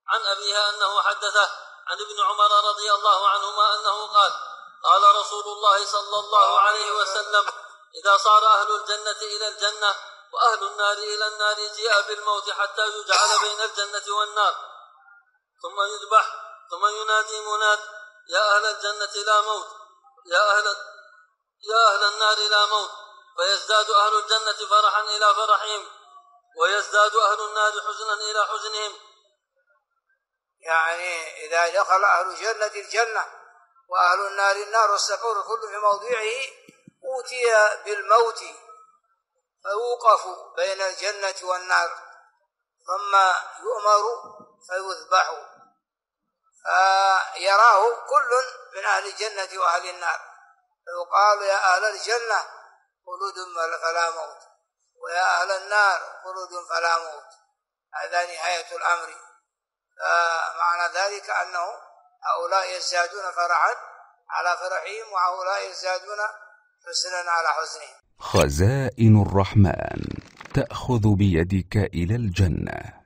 عن أبيها أنه حدثه عن ابن عمر رضي الله عنهما أنه قال: قال رسول الله صلى الله عليه وسلم: إذا صار أهل الجنة إلى الجنة وأهل النار إلى النار جيء بالموت حتى يجعل بين الجنة والنار، ثم يذبح، ثم ينادي مناد: يا أهل الجنة لا موت، يا أهل النار لا موت، فيزداد أهل الجنة فرحا إلى فرحهم، ويزداد أهل النار حزنا إلى حزنهم. يعني إذا دخل أهل الجنة الجنة وأهل النار النار والسحور كل في موضعه، أوتي بالموت فيوقف بين الجنة والنار، ثم يؤمر فيذبح، فيراه كل من أهل الجنة وأهل النار، فيقال: يا أهل الجنة خلود فلا موت، ويا أهل النار خلود فلا موت. هذا نهاية الأمر. فمعنى ذلك أنه هؤلاء يزدادون فرحا على فرحهم، وهؤلاء يزدادون حزنا على حزنهم. خزائن الرحمن تأخذ بيدك إلى الجنة.